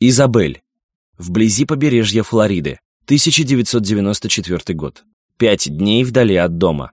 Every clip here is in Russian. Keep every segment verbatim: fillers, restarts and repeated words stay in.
Изабель. Вблизи побережья Флориды. тысяча девятьсот девяносто четвёртый год. Пять дней вдали от дома.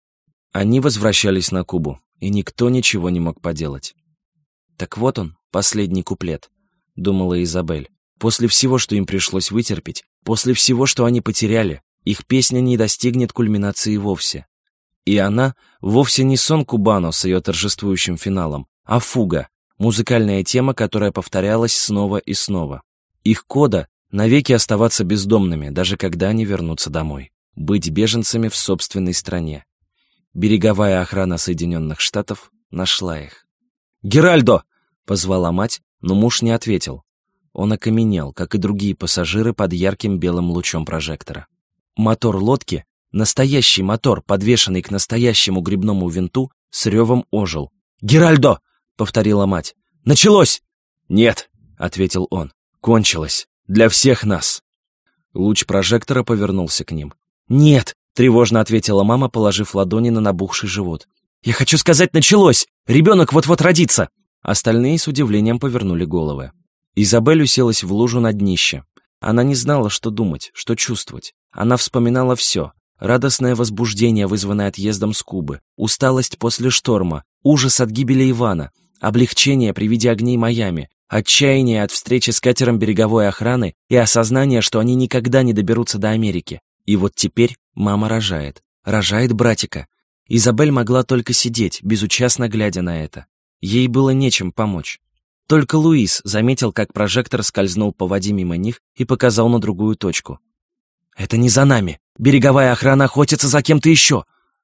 Они возвращались на Кубу, и никто ничего не мог поделать. «Так вот он, последний куплет», — думала Изабель. «После всего, что им пришлось вытерпеть, после всего, что они потеряли, их песня не достигнет кульминации вовсе». И она вовсе не сон Кубано с ее торжествующим финалом, а фуга, музыкальная тема, которая повторялась снова и снова. Их кода — навеки оставаться бездомными, даже когда они вернутся домой. Быть беженцами в собственной стране. Береговая охрана Соединенных Штатов нашла их. «Геральдо!» — позвала мать, но муж не ответил. Он окаменел, как и другие пассажиры, под ярким белым лучом прожектора. Мотор лодки, настоящий мотор, подвешенный к настоящему гребному винту, с ревом ожил. «Геральдо!» — повторила мать. «Началось!» «Нет!» — ответил он. «Кончилось. Для всех нас!» Луч прожектора повернулся к ним. «Нет!» — тревожно ответила мама, положив ладони на набухший живот. «Я хочу сказать, началось! Ребенок вот-вот родится!» Остальные с удивлением повернули головы. Изабель уселась в лужу на днище. Она не знала, что думать, что чувствовать. Она вспоминала все. Радостное возбуждение, вызванное отъездом с Кубы, усталость после шторма, ужас от гибели Ивана, облегчение при виде огней Майами, отчаяние от встречи с катером береговой охраны и осознание, что они никогда не доберутся до Америки. И вот теперь мама рожает. Рожает братика. Изабель могла только сидеть, безучастно глядя на это. Ей было нечем помочь. Только Луис заметил, как прожектор скользнул по воде мимо них и показал на другую точку. «Это не за нами. Береговая охрана охотится за кем-то еще».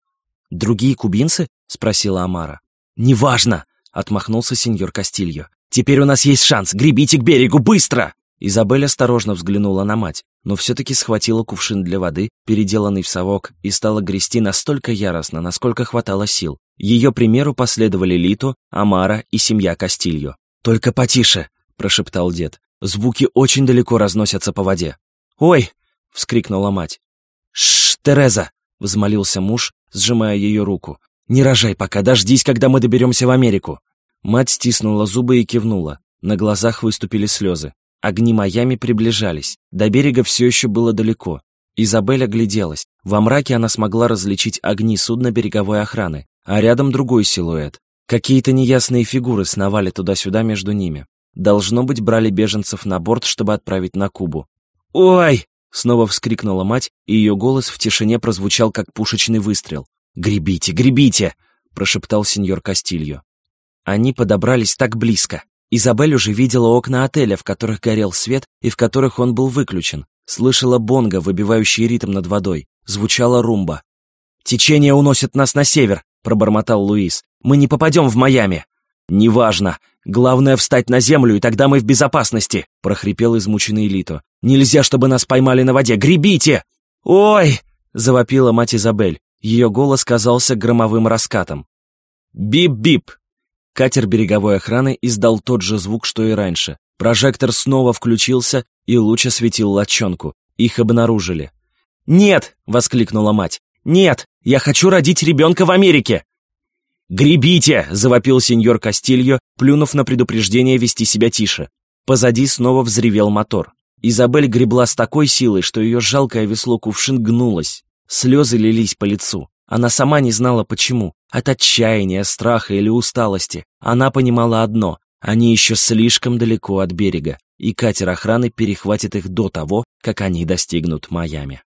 «Другие кубинцы?» — спросила Амара. «Неважно», — отмахнулся сеньор Кастильо. «Теперь у нас есть шанс. Гребите к берегу, быстро!» Изабель осторожно взглянула на мать, но все-таки схватила кувшин для воды, переделанный в совок, и стала грести настолько яростно, насколько хватало сил. Ее примеру последовали Лито, Амара и семья Кастильо. «Только потише!» — прошептал дед. «Звуки очень далеко разносятся по воде». «Ой!» — вскрикнула мать. «Шш, Тереза!» — взмолился муж, сжимая ее руку. «Не рожай пока, дождись, когда мы доберемся в Америку». Мать стиснула зубы и кивнула. На глазах выступили слезы. Огни Майами приближались. До берега все еще было далеко. Изабель огляделась. Во мраке она смогла различить огни судна береговой охраны, а рядом другой силуэт. Какие-то неясные фигуры сновали туда-сюда между ними. Должно быть, брали беженцев на борт, чтобы отправить на Кубу. «Ой!» — снова вскрикнула мать, и ее голос в тишине прозвучал, как пушечный выстрел. «Гребите, гребите!» — прошептал сеньор Кастильо. Они подобрались так близко. Изабель уже видела окна отеля, в которых горел свет и в которых он был выключен. Слышала бонго, выбивающий ритм над водой. Звучала румба. «Течение уносит нас на север», — пробормотал Луис. «Мы не попадем в Майами». «Неважно. Главное встать на землю, и тогда мы в безопасности», — прохрипел измученный Лито. «Нельзя, чтобы нас поймали на воде. Гребите!» «Ой!» — завопила мать Изабель. Ее голос казался громовым раскатом. «Бип-бип!» Катер береговой охраны издал тот же звук, что и раньше. Прожектор снова включился, и луч осветил лодчонку. Их обнаружили. «Нет!» — воскликнула мать. «Нет! Я хочу родить ребенка в Америке!» «Гребите!» — завопил сеньор Кастильо, плюнув на предупреждение вести себя тише. Позади снова взревел мотор. Изабель гребла с такой силой, что ее жалкое весло кувшин гнулось. Слезы лились по лицу. Она сама не знала почему. От отчаяния, страха или усталости. Она понимала одно — они еще слишком далеко от берега, и катер охраны перехватит их до того, как они достигнут Майами.